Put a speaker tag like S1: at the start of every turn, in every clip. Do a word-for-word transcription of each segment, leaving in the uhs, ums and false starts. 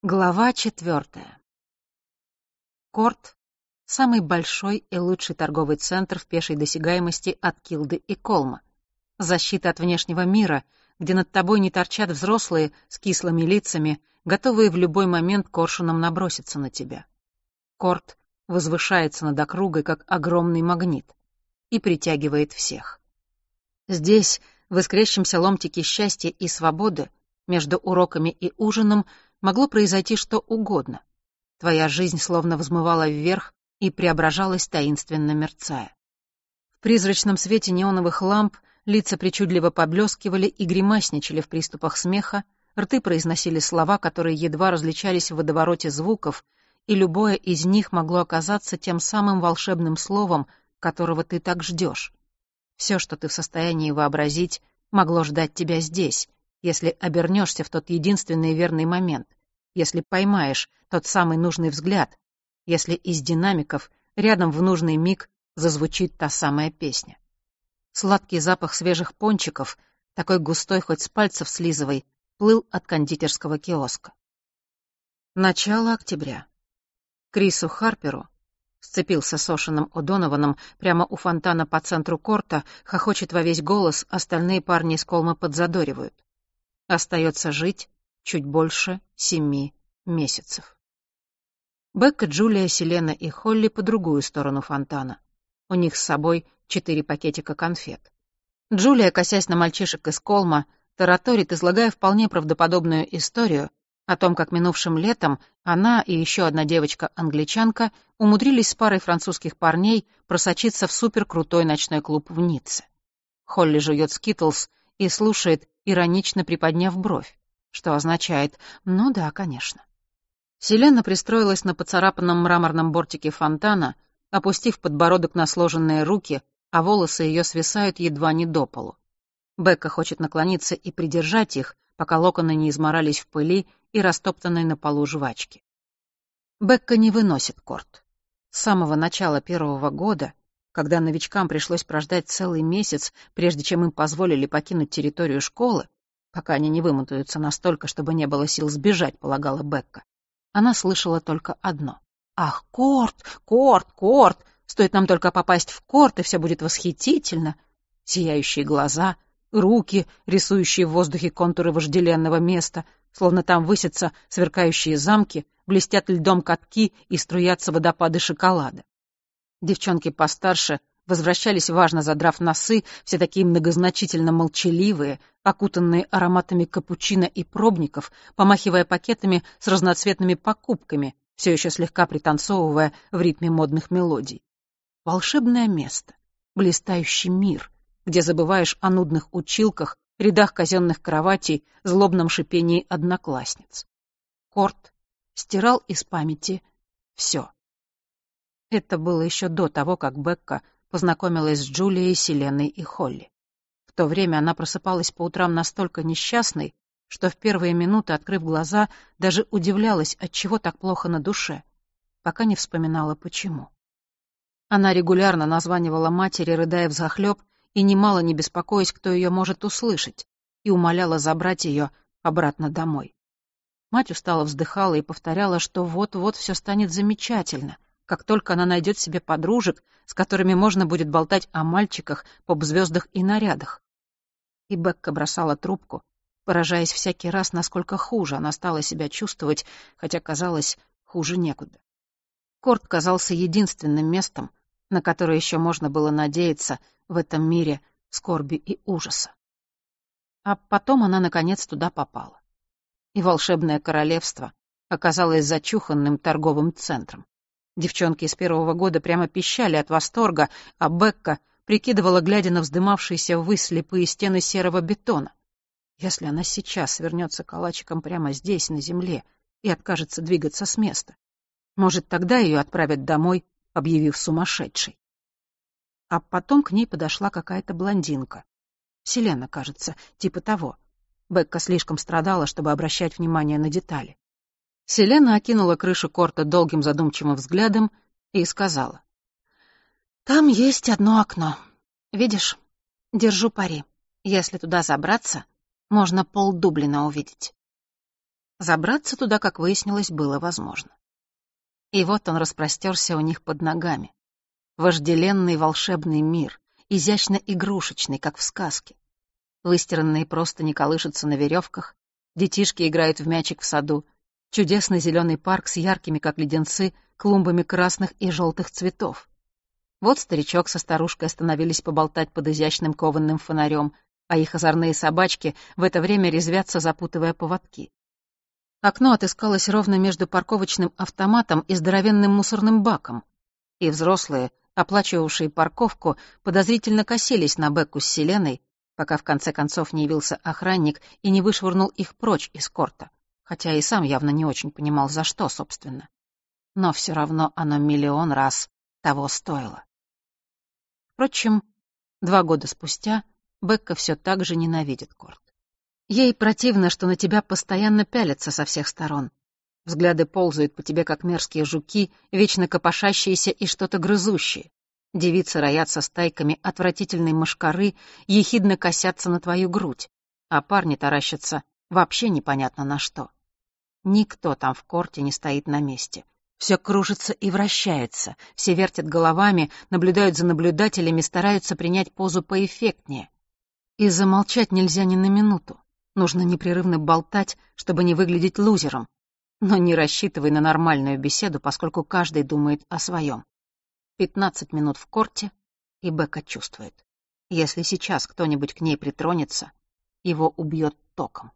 S1: Глава четвертая. Корт — самый большой и лучший торговый центр в пешей досягаемости от Килды и Колма. Защита от внешнего мира, где над тобой не торчат взрослые с кислыми лицами, готовые в любой момент коршуном наброситься на тебя. Корт возвышается над округой, как огромный магнит, и притягивает всех. Здесь, в искрящемся ломтике счастья и свободы, между уроками и ужином, могло произойти что угодно. Твоя жизнь словно взмывала вверх и преображалась, таинственно мерцая. В призрачном свете неоновых ламп лица причудливо поблескивали и гримасничали в приступах смеха, рты произносили слова, которые едва различались в водовороте звуков, и любое из них могло оказаться тем самым волшебным словом, которого ты так ждешь. Все, что ты в состоянии вообразить, могло ждать тебя здесь, если обернешься в тот единственный верный момент, если поймаешь тот самый нужный взгляд, если из динамиков рядом в нужный миг зазвучит та самая песня. Сладкий запах свежих пончиков, такой густой, хоть с пальцев слизывай, плыл от кондитерского киоска. Начало октября. Крису Харперу, сцепился с Ошеном О'Донованом прямо у фонтана по центру корта, хохочет во весь голос, остальные парни из Колма подзадоривают. Остается жить чуть больше семи месяцев. Бекка, Джулия, Селена и Холли по другую сторону фонтана. У них с собой четыре пакетика конфет. Джулия, косясь на мальчишек из Колма, тараторит, излагая вполне правдоподобную историю о том, как минувшим летом она и еще одна девочка-англичанка умудрились с парой французских парней просочиться в суперкрутой ночной клуб в Ницце. Холли жует скитлс и слушает, иронично приподняв бровь, что означает «ну да, конечно». Селена пристроилась на поцарапанном мраморном бортике фонтана, опустив подбородок на сложенные руки, а волосы ее свисают едва не до полу. Бекка хочет наклониться и придержать их, пока локоны не изморались в пыли и растоптанной на полу жвачки. Бекка не выносит корт. С самого начала первого года, когда новичкам пришлось прождать целый месяц, прежде чем им позволили покинуть территорию школы, пока они не вымотаются настолько, чтобы не было сил сбежать, полагала Бекка, она слышала только одно. «Ах, корт, корт, корт! Стоит нам только попасть в корт, и все будет восхитительно!» Сияющие глаза, руки, рисующие в воздухе контуры вожделенного места, словно там высятся сверкающие замки, блестят льдом катки и струятся водопады шоколада. Девчонки постарше возвращались, важно задрав носы, все такие многозначительно молчаливые, окутанные ароматами капучино и пробников, помахивая пакетами с разноцветными покупками, все еще слегка пританцовывая в ритме модных мелодий. Волшебное место, блистающий мир, где забываешь о нудных училках, рядах казенных кроватей, злобном шипении одноклассниц. Корт стирал из памяти все. Это было еще до того, как Бекка познакомилась с Джулией, Селеной и Холли. В то время она просыпалась по утрам настолько несчастной, что в первые минуты, открыв глаза, даже удивлялась, отчего так плохо на душе, пока не вспоминала, почему. Она регулярно названивала матери, рыдая взахлеб, и немало не беспокоясь, кто ее может услышать, и умоляла забрать ее обратно домой. Мать устало вздыхала и повторяла, что вот-вот все станет замечательно, как только она найдет себе подружек, с которыми можно будет болтать о мальчиках, поп-звездах и нарядах. И Бекка бросала трубку, поражаясь всякий раз, насколько хуже она стала себя чувствовать, хотя, казалось, хуже некуда. Корт казался единственным местом, на которое еще можно было надеяться в этом мире скорби и ужаса. А потом она, наконец, туда попала. И волшебное королевство оказалось зачуханным торговым центром. Девчонки из первого года прямо пищали от восторга, а Бекка прикидывала, глядя на вздымавшиеся ввысь слепые стены серого бетона. Если она сейчас свернется калачиком прямо здесь, на земле, и откажется двигаться с места, может, тогда ее отправят домой, объявив сумасшедшей. А потом к ней подошла какая-то блондинка. Селена, кажется, типа того. Бекка слишком страдала, чтобы обращать внимание на детали. Селена окинула крышу корта долгим задумчивым взглядом и сказала: «Там есть одно окно. Видишь? Держу пари. Если туда забраться, можно пол Дублина увидеть». Забраться туда, как выяснилось, было возможно. И вот он распростерся у них под ногами. Вожделенный волшебный мир, изящно-игрушечный, как в сказке. Выстиранные простыни колышутся на веревках, детишки играют в мячик в саду, чудесный зеленый парк с яркими, как леденцы, клумбами красных и желтых цветов. Вот старичок со старушкой остановились поболтать под изящным кованым фонарем, а их озорные собачки в это время резвятся, запутывая поводки. Окно отыскалось ровно между парковочным автоматом и здоровенным мусорным баком, и взрослые, оплачивавшие парковку, подозрительно косились на Бекку с Селеной, пока в конце концов не явился охранник и не вышвырнул их прочь из корта, хотя и сам явно не очень понимал, за что, собственно. Но все равно оно миллион раз того стоило. Впрочем, два года спустя Бекка все так же ненавидит корт. Ей противно, что на тебя постоянно пялятся со всех сторон. Взгляды ползают по тебе, как мерзкие жуки, вечно копошащиеся и что-то грызущие. Девицы роятся стайками отвратительной мошкары, ехидно косятся на твою грудь, а парни таращатся вообще непонятно на что. Никто там в корте не стоит на месте. Все кружится и вращается, все вертят головами, наблюдают за наблюдателями, стараются принять позу поэффектнее. И замолчать нельзя ни на минуту. Нужно непрерывно болтать, чтобы не выглядеть лузером. Но не рассчитывай на нормальную беседу, поскольку каждый думает о своем. Пятнадцать минут в корте, и Бекка чувствует. Если сейчас кто-нибудь к ней притронется, его убьет током.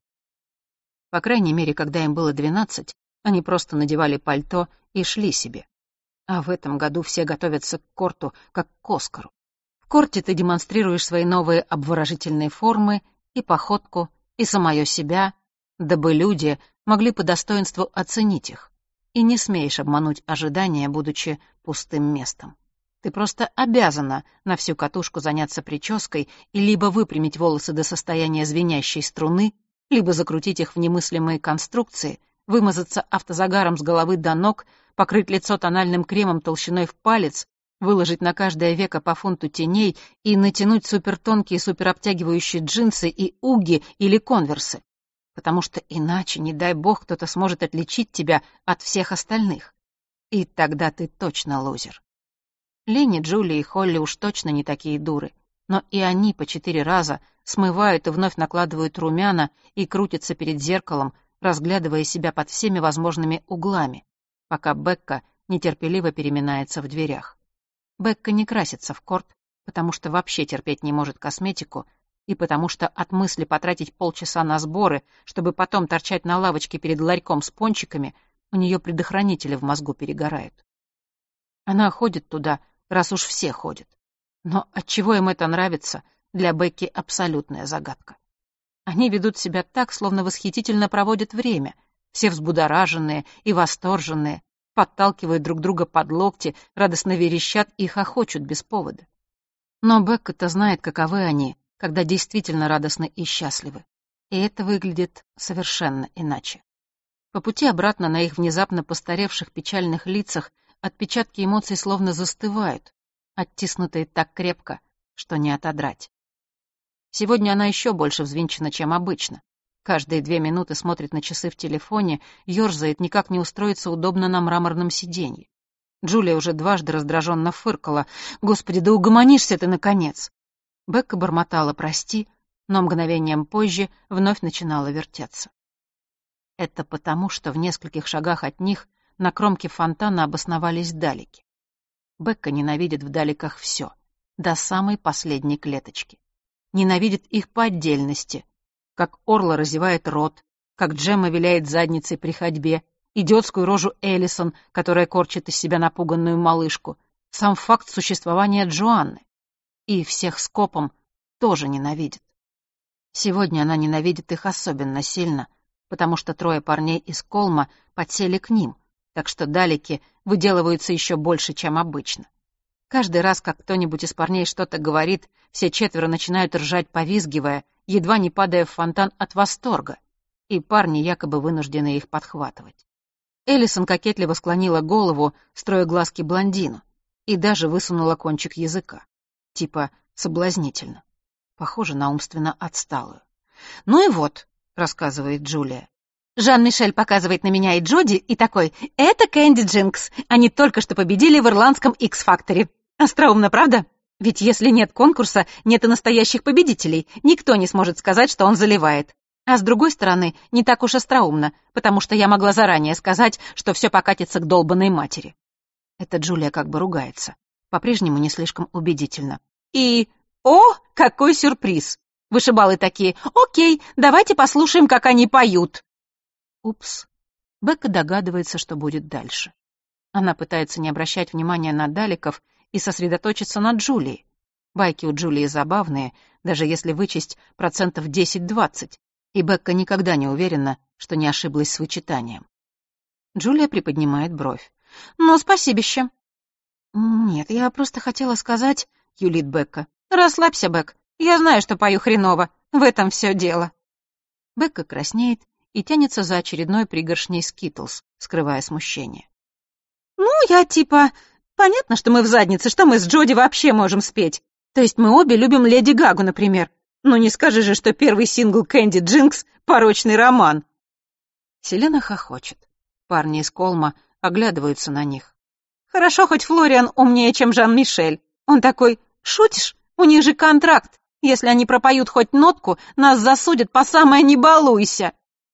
S1: По крайней мере, когда им было двенадцать, они просто надевали пальто и шли себе. А в этом году все готовятся к корту, как к Оскару. В корте ты демонстрируешь свои новые обворожительные формы и походку, и самое себя, дабы люди могли по достоинству оценить их. И не смеешь обмануть ожидания, будучи пустым местом. Ты просто обязана на всю катушку заняться прической и либо выпрямить волосы до состояния звенящей струны, либо закрутить их в немыслимые конструкции, вымазаться автозагаром с головы до ног, покрыть лицо тональным кремом толщиной в палец, выложить на каждое веко по фунту теней и натянуть супертонкие суперобтягивающие джинсы и угги или конверсы. Потому что иначе, не дай бог, кто-то сможет отличить тебя от всех остальных. И тогда ты точно лузер. Ленни, Джули и Холли уж точно не такие дуры, но и они по четыре раза смывают и вновь накладывают румяна и крутятся перед зеркалом, разглядывая себя под всеми возможными углами, пока Бекка нетерпеливо переминается в дверях. Бекка не красится в корт, потому что вообще терпеть не может косметику, и потому что от мысли потратить полчаса на сборы, чтобы потом торчать на лавочке перед ларьком с пончиками, у нее предохранители в мозгу перегорают. Она ходит туда, раз уж все ходят. Но отчего им это нравится, для Бекки абсолютная загадка. Они ведут себя так, словно восхитительно проводят время, все взбудораженные и восторженные, подталкивают друг друга под локти, радостно верещат и хохочут без повода. Но Бекка-то знает, каковы они, когда действительно радостны и счастливы. И это выглядит совершенно иначе. По пути обратно на их внезапно постаревших печальных лицах отпечатки эмоций словно застывают, оттиснутые так крепко, что не отодрать. Сегодня она еще больше взвинчена, чем обычно. Каждые две минуты смотрит на часы в телефоне, ёрзает, никак не устроиться удобно на мраморном сиденье. Джулия уже дважды раздраженно фыркала. «Господи, да угомонишься ты, наконец!» Бекка бормотала «прости», но мгновением позже вновь начинала вертеться. Это потому, что в нескольких шагах от них на кромке фонтана обосновались далеки. Бекка ненавидит в далеках все, до самой последней клеточки. Ненавидит их по отдельности, как Орла разевает рот, как Джемма виляет задницей при ходьбе, идиотскую рожу Эллисон, которая корчит из себя напуганную малышку, сам факт существования Джоанны. И всех скопом тоже ненавидит. Сегодня она ненавидит их особенно сильно, потому что трое парней из Колма подсели к ним, так что далеки выделываются еще больше, чем обычно. Каждый раз, как кто-нибудь из парней что-то говорит, все четверо начинают ржать, повизгивая, едва не падая в фонтан от восторга, и парни якобы вынуждены их подхватывать. Эллисон кокетливо склонила голову, строя глазки блондину, и даже высунула кончик языка. Типа соблазнительно. Похоже на умственно отсталую. «Ну и вот», — рассказывает Джулия, Жан-Мишель показывает на меня и Джоди и такой: «Это Кэнди Джинкс. Они только что победили в ирландском Икс-факторе». Остроумно, правда? Ведь если нет конкурса, нет и настоящих победителей. Никто не сможет сказать, что он заливает. А с другой стороны, не так уж остроумно, потому что я могла заранее сказать, что все покатится к долбанной матери. Это Джулия как бы ругается. По-прежнему не слишком убедительно. И... О, какой сюрприз! Вышибалы такие: «Окей, давайте послушаем, как они поют». Упс. Бекка догадывается, что будет дальше. Она пытается не обращать внимания на Далеков и сосредоточиться на Джулии. Байки у Джулии забавные, даже если вычесть процентов десять-двадцать, и Бекка никогда не уверена, что не ошиблась с вычитанием. Джулия приподнимает бровь. «Ну, спасибище». «Нет, я просто хотела сказать», — юлит Бекка. «Расслабься, Бек. Я знаю, что пою хреново. В этом все дело». Бекка краснеет и тянется за очередной пригоршней скитлс, скрывая смущение. «Ну, я типа... Понятно, что мы в заднице, что мы с Джоди вообще можем спеть. То есть мы обе любим Леди Гагу, например. Ну не скажи же, что первый сингл Кэнди Джинкс — порочный роман». Селена хохочет. Парни из Колма оглядываются на них. Хорошо, хоть Флориан умнее, чем Жан-Мишель. Он такой: «Шутишь? У них же контракт. Если они пропоют хоть нотку, нас засудят по самое не балуйся».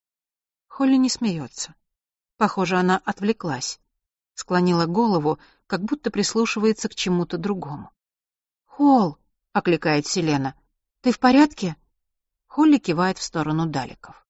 S1: Холли не смеется. Похоже, она отвлеклась. Склонила голову, как будто прислушивается к чему-то другому. «Холл!» — окликает Селена. «Ты в порядке?» Холли кивает в сторону Далеков.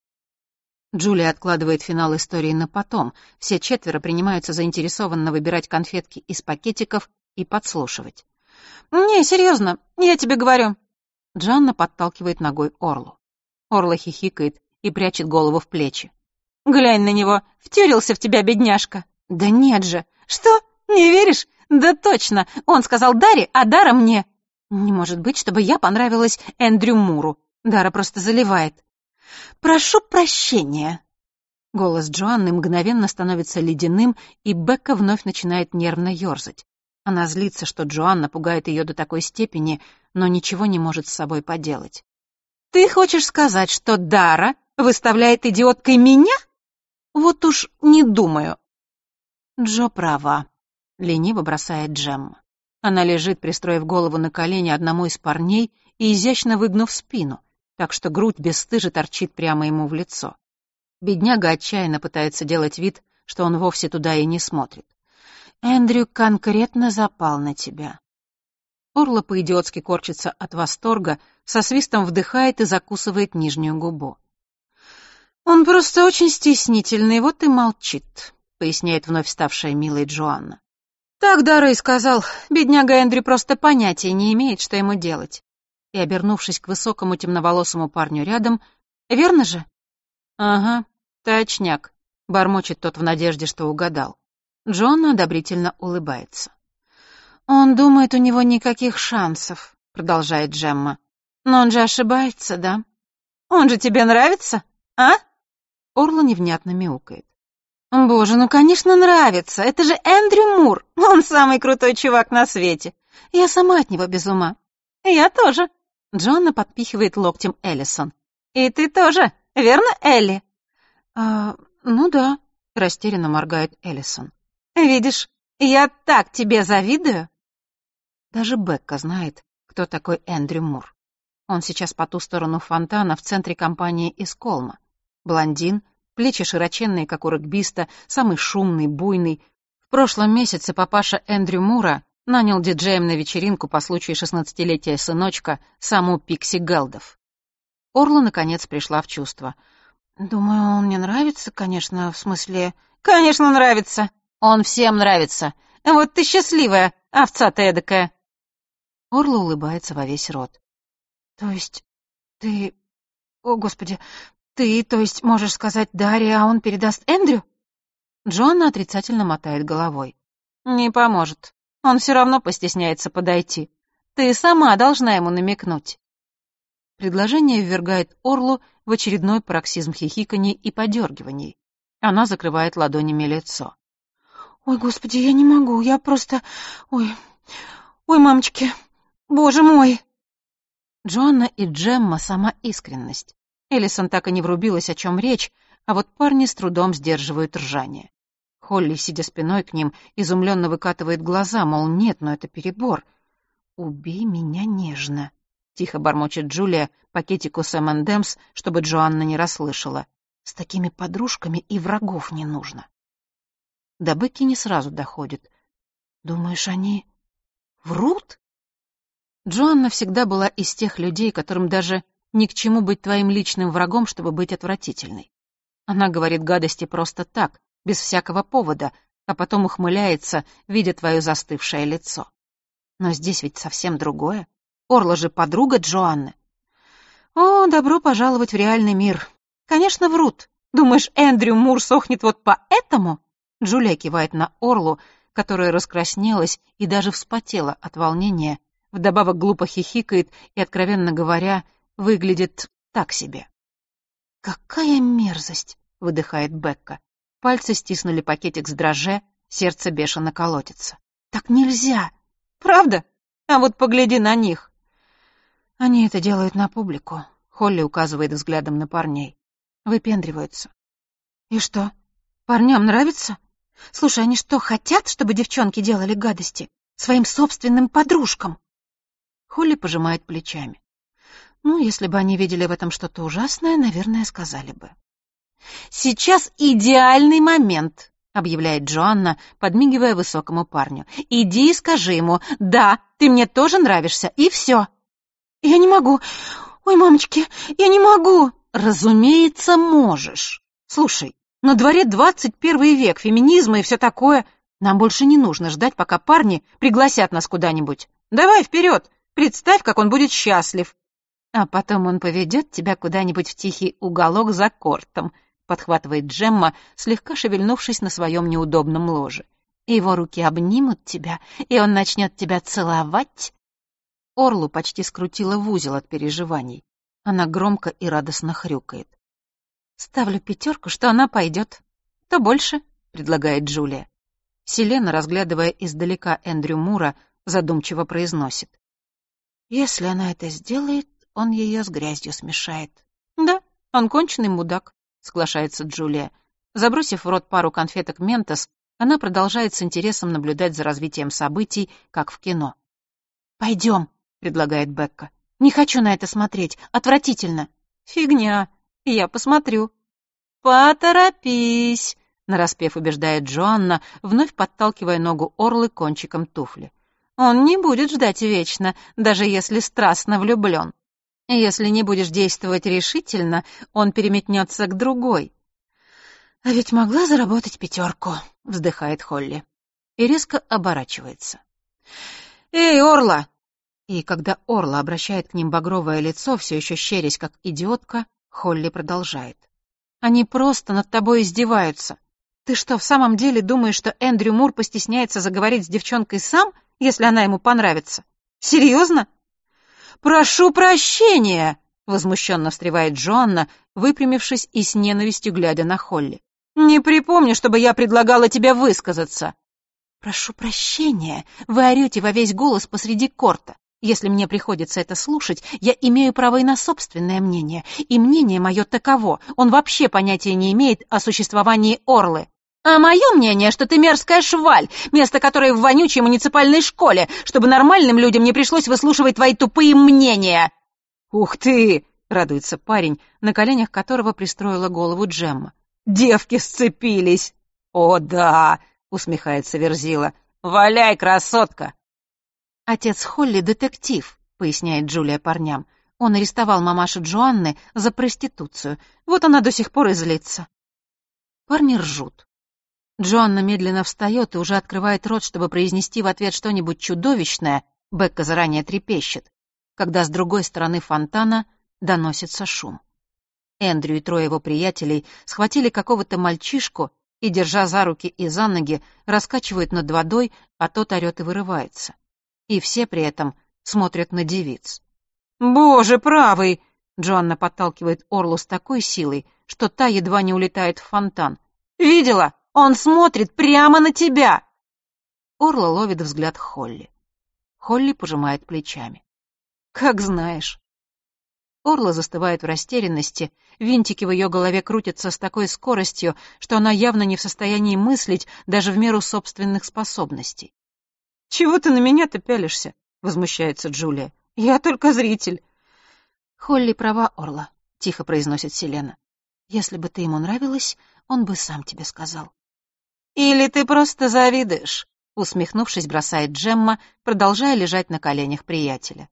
S1: Джулия откладывает финал истории на потом. Все четверо принимаются заинтересованно выбирать конфетки из пакетиков и подслушивать. «Не, серьезно, я тебе говорю». Джанна подталкивает ногой Орлу. Орла хихикает и прячет голову в плечи. «Глянь на него, втюрился в тебя, бедняжка». «Да нет же». «Что, не веришь? Да точно, он сказал Даре, а Дара мне». «Не может быть, чтобы я понравилась Эндрю Муру. Дара просто заливает». «Прошу прощения». Голос Джоанны мгновенно становится ледяным, и Бекка вновь начинает нервно ёрзать. Она злится, что Джоанна пугает ее до такой степени, но ничего не может с собой поделать. «Ты хочешь сказать, что Дара выставляет идиоткой меня? Вот уж не думаю». «Джо права», — лениво бросает Джемма. Она лежит, пристроив голову на колени одному из парней и изящно выгнув спину, так что грудь бесстыже торчит прямо ему в лицо. Бедняга отчаянно пытается делать вид, что он вовсе туда и не смотрит. «Эндрю конкретно запал на тебя». Орла по-идиотски корчится от восторга, со свистом вдыхает и закусывает нижнюю губу. «Он просто очень стеснительный, вот и молчит», — поясняет вновь ставшая милой Джоанна. «Так Дара и сказал, бедняга Эндрю просто понятия не имеет, что ему делать». И, обернувшись к высокому темноволосому парню рядом: «Верно же?» «Ага, точняк», — бормочет тот в надежде, что угадал. Джоанна одобрительно улыбается. «Он думает, у него никаких шансов», — продолжает Джемма. «Но он же ошибается, да? Он же тебе нравится, а?» Орла невнятно мяукает. «Боже, ну, конечно, нравится. Это же Эндрю Мур. Он самый крутой чувак на свете. Я сама от него без ума». «Я тоже». Джоанна подпихивает локтем Эллисон. «И ты тоже, верно, Элли?» «А, ну да», — растерянно моргает Эллисон. «Видишь, я так тебе завидую». Даже Бекка знает, кто такой Эндрю Мур. Он сейчас по ту сторону фонтана в центре компании из Колма. Блондин, плечи широченные, как у регбиста, самый шумный, буйный. В прошлом месяце папаша Эндрю Мура нанял диджеем на вечеринку по случаю шестнадцатилетия сыночка саму Пикси Гэлдов. Орла, наконец, пришла в чувство. «Думаю, он мне нравится, конечно, в смысле...» «Конечно, нравится. Он всем нравится. Вот ты счастливая, овца ты эдакая». Орла улыбается во весь рот. «То есть ты... О, Господи, ты, то есть, можешь сказать Дарье, а он передаст Эндрю?» Джоанна отрицательно мотает головой. «Не поможет. Он все равно постесняется подойти. Ты сама должна ему намекнуть». Предложение ввергает Орлу в очередной пароксизм хихиканий и подергиваний. Она закрывает ладонями лицо. «Ой, Господи, я не могу, я просто... Ой, ой, мамочки, боже мой!» Джоанна и Джемма — сама искренность. Эллисон так и не врубилась, о чем речь, а вот парни с трудом сдерживают ржание. Холли, сидя спиной к ним, изумленно выкатывает глаза, мол, нет, но это перебор. «Убей меня нежно», — тихо бормочет Джулия пакетику с эм энд эмс, чтобы Джоанна не расслышала. «С такими подружками и врагов не нужно». До Бекки не сразу доходит. «Думаешь, они врут?» Джоанна всегда была из тех людей, которым даже ни к чему быть твоим личным врагом, чтобы быть отвратительной. Она говорит гадости просто так, без всякого повода, а потом ухмыляется, видя твое застывшее лицо. Но здесь ведь совсем другое. Орла же подруга Джоанны. О, добро пожаловать в реальный мир. Конечно, врут. Думаешь, Эндрю Мур сохнет вот поэтому? Джулия кивает на Орлу, которая раскраснелась и даже вспотела от волнения, вдобавок глупо хихикает и, откровенно говоря, выглядит так себе. «Какая мерзость!» — выдыхает Бекка. Пальцы стиснули пакетик с дрожжи, сердце бешено колотится. «Так нельзя! Правда? А вот погляди на них!» Они это делают на публику. Холли указывает взглядом на парней. Выпендриваются. «И что? Парням нравится? Слушай, они что, хотят, чтобы девчонки делали гадости? Своим собственным подружкам?» Холли пожимает плечами. Ну, если бы они видели в этом что-то ужасное, наверное, сказали бы. «Сейчас идеальный момент», — объявляет Джоанна, подмигивая высокому парню. «Иди и скажи ему, да, ты мне тоже нравишься, и все». «Я не могу. Ой, мамочки, я не могу». «Разумеется, можешь. Слушай, на дворе двадцать первый век, феминизма и все такое. Нам больше не нужно ждать, пока парни пригласят нас куда-нибудь. Давай вперед, представь, как он будет счастлив». «А потом он поведет тебя куда-нибудь в тихий уголок за кортом», — подхватывает Джемма, слегка шевельнувшись на своем неудобном ложе. «Его руки обнимут тебя, и он начнет тебя целовать». Орлу почти скрутила в узел от переживаний. Она громко и радостно хрюкает. «Ставлю пятерку, что она пойдет. То больше», — предлагает Джулия. Селена, разглядывая издалека Эндрю Мура, задумчиво произносит. «Если она это сделает, он ее с грязью смешает». «Да, он конченый мудак», — соглашается Джулия. Забросив в рот пару конфеток «Ментос», она продолжает с интересом наблюдать за развитием событий, как в кино. «Пойдем», — предлагает Бекка. «Не хочу на это смотреть. Отвратительно». «Фигня. Я посмотрю». «Поторопись», — нараспев убеждает Джоанна, вновь подталкивая ногу Орлы кончиком туфли. «Он не будет ждать вечно, даже если страстно влюблен. Если не будешь действовать решительно, он переметнется к другой». «А ведь могла заработать пятерку», — вздыхает Холли. И резко оборачивается. «Эй, Орла!» И когда Орла обращает к ним багровое лицо, все еще щерясь, как идиотка, Холли продолжает. «Они просто над тобой издеваются. Ты что, в самом деле думаешь, что Эндрю Мур постесняется заговорить с девчонкой сам, если она ему понравится? Серьезно?» «Прошу прощения!» — возмущенно встревает Джоанна, выпрямившись и с ненавистью глядя на Холли. «Не припомню, чтобы я предлагала тебе высказаться». «Прошу прощения, вы орете во весь голос посреди корта. Если мне приходится это слушать, я имею право и на собственное мнение. И мнение мое таково. Он вообще понятия не имеет о существовании Орлы. А мое мнение, что ты мерзкая шваль, место которой в вонючей муниципальной школе, чтобы нормальным людям не пришлось выслушивать твои тупые мнения». «Ух ты!» — радуется парень, на коленях которого пристроила голову Джемма. «Девки сцепились!» «О, да!» — усмехается Верзила. «Валяй, красотка!» «Отец Холли — детектив», — поясняет Джулия парням. «Он арестовал мамашу Джоанны за проституцию. Вот она до сих пор и злится». Парни ржут. Джоанна медленно встает и уже открывает рот, чтобы произнести в ответ что-нибудь чудовищное. Бекка заранее трепещет, когда с другой стороны фонтана доносится шум. Эндрю и трое его приятелей схватили какого-то мальчишку и, держа за руки и за ноги, раскачивают над водой, а тот орет и вырывается. И все при этом смотрят на девиц. «Боже правый!» — Джоанна подталкивает Орлу с такой силой, что та едва не улетает в фонтан. «Видела? Он смотрит прямо на тебя!» Орла ловит взгляд Холли. Холли пожимает плечами. «Как знаешь». Орла застывает в растерянности, винтики в ее голове крутятся с такой скоростью, что она явно не в состоянии мыслить даже в меру собственных способностей. «Чего ты на меня-то пялишься?» — возмущается Джулия. «Я только зритель». «Холли права, Орла», — тихо произносит Селена. «Если бы ты ему нравилась, он бы сам тебе сказал». «Или ты просто завидуешь», — усмехнувшись, бросает Джемма, продолжая лежать на коленях приятеля.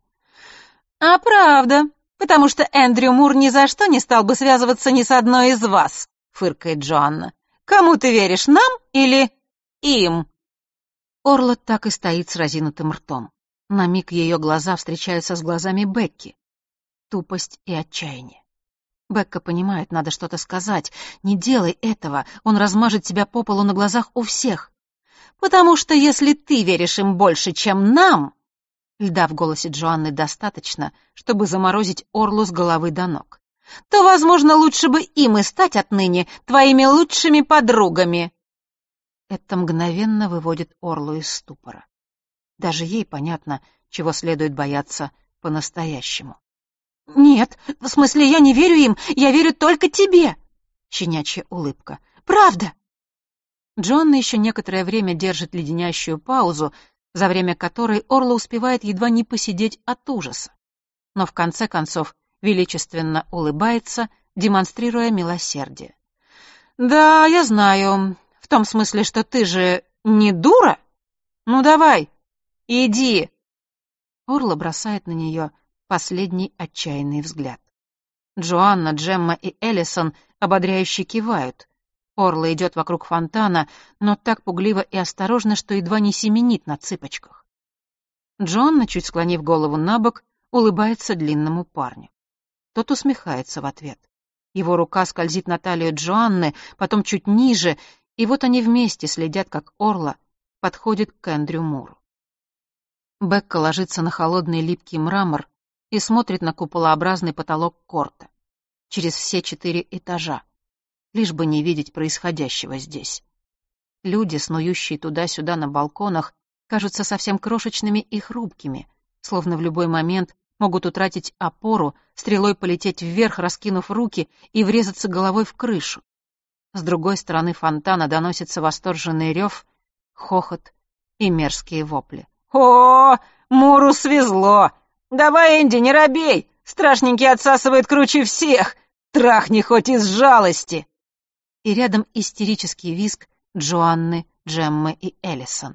S1: «А правда, потому что Эндрю Мур ни за что не стал бы связываться ни с одной из вас», — фыркает Джоанна. «Кому ты веришь, нам или им?» Орла так и стоит с разинутым ртом. На миг ее глаза встречаются с глазами Бекки. Тупость и отчаяние. Бекка понимает, надо что-то сказать. Не делай этого, он размажет тебя по полу на глазах у всех. «Потому что если ты веришь им больше, чем нам...» Льда в голосе Джоанны достаточно, чтобы заморозить Орлу с головы до ног. «То, возможно, лучше бы им и стать отныне твоими лучшими подругами». Это мгновенно выводит Орлу из ступора. Даже ей понятно, чего следует бояться по-настоящему. «Нет, в смысле, я не верю им, я верю только тебе!» Щенячья улыбка. «Правда!» Джоанна еще некоторое время держит леденящую паузу, за время которой Орла успевает едва не посидеть от ужаса. Но в конце концов величественно улыбается, демонстрируя милосердие. «Да, я знаю. В том смысле, что ты же не дура? Ну давай, иди!» Орла бросает на нее последний отчаянный взгляд. Джоанна, Джемма и Эллисон ободряюще кивают. Орла идет вокруг фонтана, но так пугливо и осторожно, что едва не семенит на цыпочках. Джоанна, чуть склонив голову набок, улыбается длинному парню. Тот усмехается в ответ. Его рука скользит на талию Джоанны, потом чуть ниже, и вот они вместе следят, как Орла подходит к Эндрю Муру. Бекка ложится на холодный липкий мрамор и смотрит на куполообразный потолок корта. Через все четыре этажа. Лишь бы не видеть происходящего здесь. Люди, снующие туда-сюда на балконах, кажутся совсем крошечными и хрупкими, словно в любой момент могут утратить опору, стрелой полететь вверх, раскинув руки, и врезаться головой в крышу. С другой стороны фонтана доносится восторженный рев, хохот и мерзкие вопли. «О, Муру свезло! Давай, Энди, не робей! Страшненький отсасывает круче всех! Трахни хоть из жалости!» И рядом истерический визг Джоанны, Джеммы и Эллисон.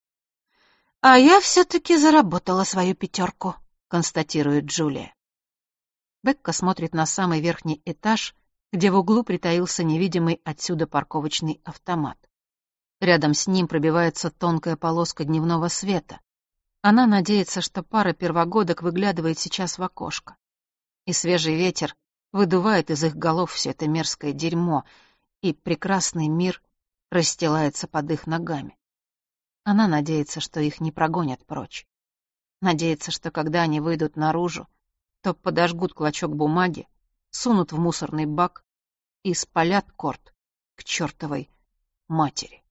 S1: «А я все-таки заработала свою пятерку», — констатирует Джулия. Бекка смотрит на самый верхний этаж, где в углу притаился невидимый отсюда парковочный автомат. Рядом с ним пробивается тонкая полоска дневного света. Она надеется, что пара первогодок выглядывает сейчас в окошко. И свежий ветер выдувает из их голов все это мерзкое дерьмо, и прекрасный мир расстилается под их ногами. Она надеется, что их не прогонят прочь. Надеется, что когда они выйдут наружу, то подожгут клочок бумаги, сунут в мусорный бак и спалят корт к чертовой матери.